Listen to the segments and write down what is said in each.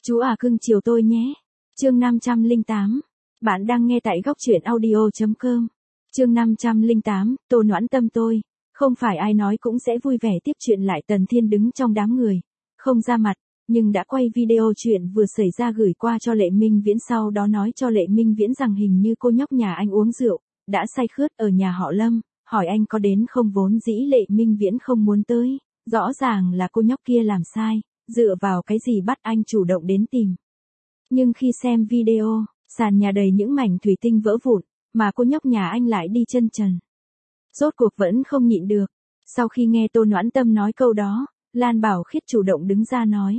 Chú à cưng chiều tôi nhé. Chương 508. Bạn đang nghe tại góc truyện audio.com. Chương 508, Tô Noãn Tâm tôi. Không phải ai nói cũng sẽ vui vẻ tiếp chuyện lại. Tần Thiên đứng trong đám người, không ra mặt, nhưng đã quay video chuyện vừa xảy ra gửi qua cho Lệ Minh Viễn, sau đó nói cho Lệ Minh Viễn rằng hình như cô nhóc nhà anh uống rượu, đã say khướt ở nhà họ Lâm, hỏi anh có đến không. Vốn dĩ Lệ Minh Viễn không muốn tới, rõ ràng là cô nhóc kia làm sai, dựa vào cái gì bắt anh chủ động đến tìm. Nhưng khi xem video, sàn nhà đầy những mảnh thủy tinh vỡ vụn, mà cô nhóc nhà anh lại đi chân trần. Rốt cuộc vẫn không nhịn được. Sau khi nghe Tô Noãn Tâm nói câu đó, Lan Bảo Khiết chủ động đứng ra nói.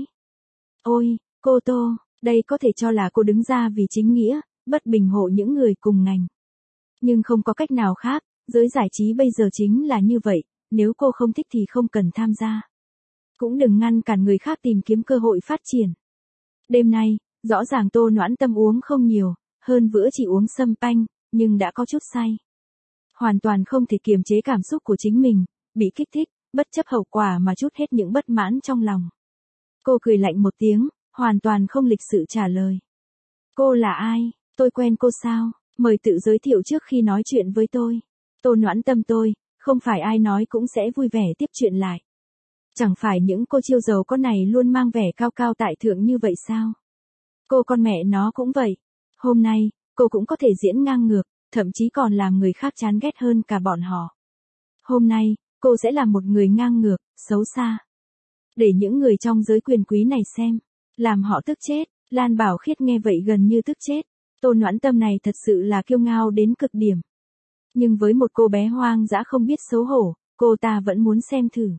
Ôi, cô Tô, đây có thể cho là cô đứng ra vì chính nghĩa, bất bình hộ những người cùng ngành. Nhưng không có cách nào khác, giới giải trí bây giờ chính là như vậy, nếu cô không thích thì không cần tham gia. Cũng đừng ngăn cản người khác tìm kiếm cơ hội phát triển. Đêm nay, rõ ràng Tô Noãn Tâm uống không nhiều, hơn bữa chỉ uống sâm panh, nhưng đã có chút say. Hoàn toàn không thể kiềm chế cảm xúc của chính mình, bị kích thích, bất chấp hậu quả mà trút hết những bất mãn trong lòng. Cô cười lạnh một tiếng, hoàn toàn không lịch sự trả lời. Cô là ai? Tôi quen cô sao? Mời tự giới thiệu trước khi nói chuyện với tôi. Tô Noãn Tâm tôi, không phải ai nói cũng sẽ vui vẻ tiếp chuyện lại. Chẳng phải những cô chiêu giàu có này luôn mang vẻ cao cao tại thượng như vậy sao? Cô con mẹ nó cũng vậy. Hôm nay, cô cũng có thể diễn ngang ngược, thậm chí còn làm người khác chán ghét hơn cả bọn họ. Hôm nay, cô sẽ là một người ngang ngược, xấu xa. Để những người trong giới quyền quý này xem, làm họ tức chết. Lan Bảo Khiết nghe vậy gần như tức chết. Tô Noãn Tâm này thật sự là kiêu ngao đến cực điểm. Nhưng với một cô bé hoang dã không biết xấu hổ, cô ta vẫn muốn xem thử.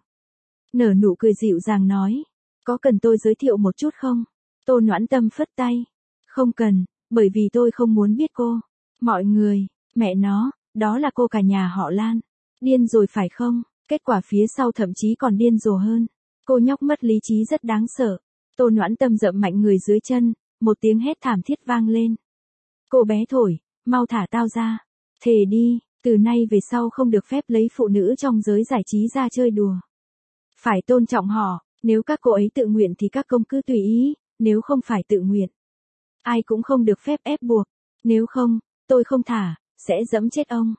Nở nụ cười dịu dàng nói, có cần tôi giới thiệu một chút không? Tô Noãn Tâm phất tay. Không cần, bởi vì tôi không muốn biết cô. Mọi người, mẹ nó, đó là cô cả nhà họ Lan. Điên rồi phải không? Kết quả phía sau thậm chí còn điên rồ hơn. Cô nhóc mất lý trí rất đáng sợ. Tô Noãn Tâm dậm mạnh người dưới chân, một tiếng hét thảm thiết vang lên. Cô bé thổi, mau thả tao ra. Thề đi, từ nay về sau không được phép lấy phụ nữ trong giới giải trí ra chơi đùa. Phải tôn trọng họ, nếu các cô ấy tự nguyện thì các công cứ tùy ý, nếu không phải tự nguyện. Ai cũng không được phép ép buộc, nếu không, tôi không thả, sẽ giẫm chết ông.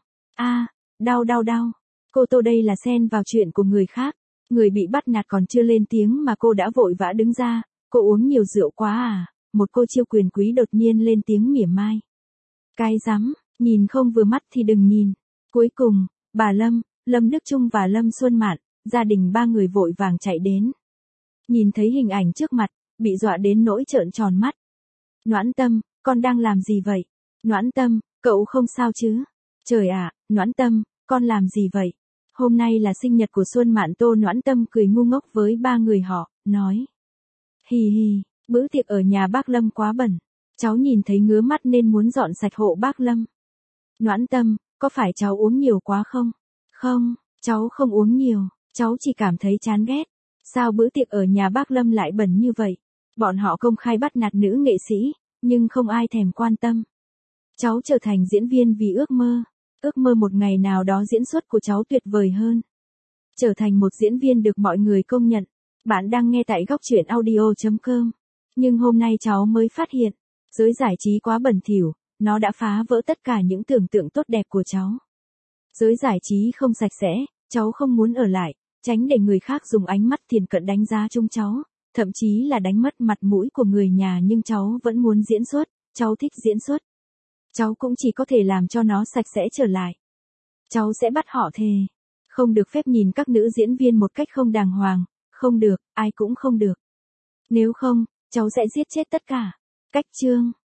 Đau đau đau. Cô Tô đây là xen vào chuyện của người khác, người bị bắt nạt còn chưa lên tiếng mà cô đã vội vã đứng ra, cô uống nhiều rượu quá à, một cô chiêu quyền quý đột nhiên lên tiếng mỉa mai. Cái rắm, nhìn không vừa mắt thì đừng nhìn. Cuối cùng, bà Lâm, Lâm Đức Trung và Lâm Xuân Mạn, gia đình ba người vội vàng chạy đến. Nhìn thấy hình ảnh trước mặt, bị dọa đến nỗi trợn tròn mắt. Noãn Tâm, con đang làm gì vậy? Noãn Tâm, cậu không sao chứ? Trời ạ, Noãn Tâm, con làm gì vậy? Hôm nay là sinh nhật của Xuân Mạn. Tô Noãn Tâm cười ngu ngốc với ba người họ, nói. Hì hì, bữa tiệc ở nhà bác Lâm quá bẩn. Cháu nhìn thấy ngứa mắt nên muốn dọn sạch hộ bác Lâm. Noãn Tâm, có phải cháu uống nhiều quá không? Không, cháu không uống nhiều, cháu chỉ cảm thấy chán ghét. Sao bữa tiệc ở nhà bác Lâm lại bẩn như vậy? Bọn họ công khai bắt nạt nữ nghệ sĩ, nhưng không ai thèm quan tâm. Cháu trở thành diễn viên vì ước mơ một ngày nào đó diễn xuất của cháu tuyệt vời hơn. Trở thành một diễn viên được mọi người công nhận. Bạn đang nghe tại góc truyện audio.com. Nhưng hôm nay cháu mới phát hiện, giới giải trí quá bẩn thỉu, nó đã phá vỡ tất cả những tưởng tượng tốt đẹp của cháu. Giới giải trí không sạch sẽ, cháu không muốn ở lại, tránh để người khác dùng ánh mắt thiển cận đánh giá chung cháu, thậm chí là đánh mất mặt mũi của người nhà, nhưng cháu vẫn muốn diễn xuất, cháu thích diễn xuất. Cháu cũng chỉ có thể làm cho nó sạch sẽ trở lại. Cháu sẽ bắt họ thề. Không được phép nhìn các nữ diễn viên một cách không đàng hoàng, không được, ai cũng không được. Nếu không, cháu sẽ giết chết tất cả. Cách chương.